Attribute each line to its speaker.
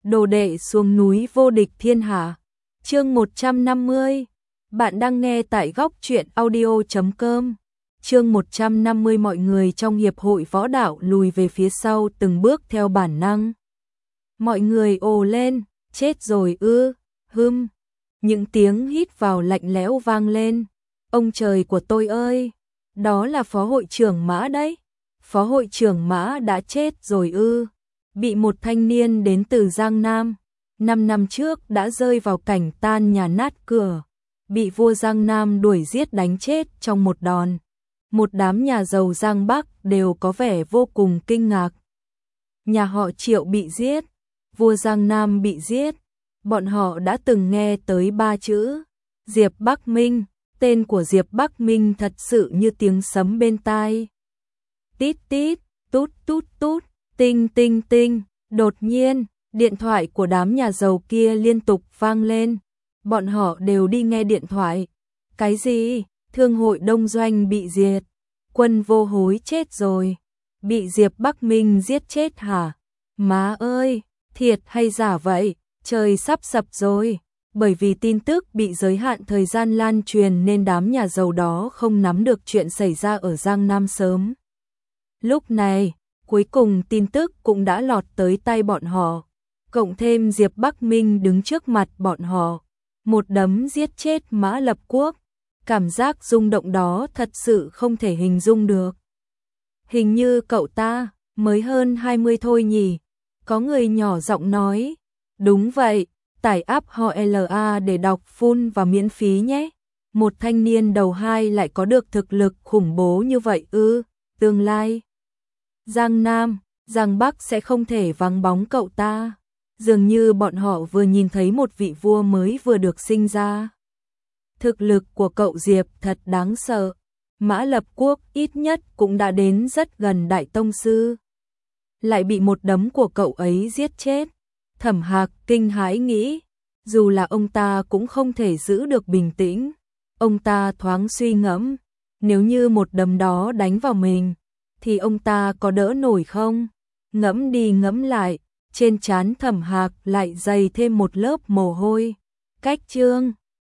Speaker 1: đồ đệ xuống núi vô địch thiên hạ. Chương 150. Bạn đang nghe tại góc truyện audio.com. Chương 150. Mọi người trong hiệp hội võ đạo lùi về phía sau từng bước theo bản năng. Mọi người ồ lên, chết rồi ư? Những tiếng hít vào lạnh lẽo vang lên. Ông trời của tôi ơi, đó là phó hội trưởng Mã đấy. Phó hội trưởng Mã đã chết rồi ư? Bị một thanh niên đến từ Giang Nam, 5 năm trước đã rơi vào cảnh tan nhà nát cửa, bị vua Giang Nam đuổi giết đánh chết trong một đòn. Một đám nhà giàu Giang Bắc đều có vẻ vô cùng kinh ngạc. Nhà họ Triệu bị giết, vua Giang Nam bị giết, bọn họ đã từng nghe tới 3 chữ Diệp Bắc Minh, tên của Diệp Bắc Minh thật sự như tiếng sấm bên tai. Tít tít, tút tút tút, tinh tinh tinh, đột nhiên, điện thoại của đám nhà giàu kia liên tục vang lên. Bọn họ đều đi nghe điện thoại. Cái gì? Thương hội Đông Doanh bị diệt. Quân Vô Hối chết rồi. Bị Diệp Bắc Minh giết chết hả? Má ơi, thiệt hay giả vậy? Trời sắp sập rồi. Bởi vì tin tức bị giới hạn thời gian lan truyền nên đám nhà giàu đó không nắm được chuyện xảy ra ở Giang Nam sớm. Lúc này, cuối cùng tin tức cũng đã lọt tới tay bọn họ. Cộng thêm Diệp Bắc Minh đứng trước mặt bọn họ, một đấm giết chết Mã Lập Quốc. Cảm giác rung động đó thật sự không thể hình dung được. Hình như cậu ta mới hơn 20 thôi nhỉ? Có người nhỏ giọng nói. Đúng vậy, tải app HOLA để đọc full và miễn phí nhé. Một thanh niên đầu hai lại có được thực lực khủng bố như vậy ư? Tương lai Giang Nam, Giang Bắc sẽ không thể vắng bóng cậu ta. Dường như bọn họ vừa nhìn thấy một vị vua mới vừa được sinh ra. Thực lực của cậu Diệp thật đáng sợ. Mã Lập Quốc ít nhất cũng đã đến rất gần đại tông sư. Lại bị một đấm của cậu ấy giết chết. Thẩm Hạc kinh hãi nghĩ, dù là ông ta cũng không thể giữ được bình tĩnh. Ông ta thoáng suy ngẫm, nếu như một đấm đó đánh vào mình, thì ông ta có đỡ nổi không? Ngẫm đi ngẫm lại, trên trán Thẩm Hạc lại dày thêm một lớp mồ hôi. Cách chương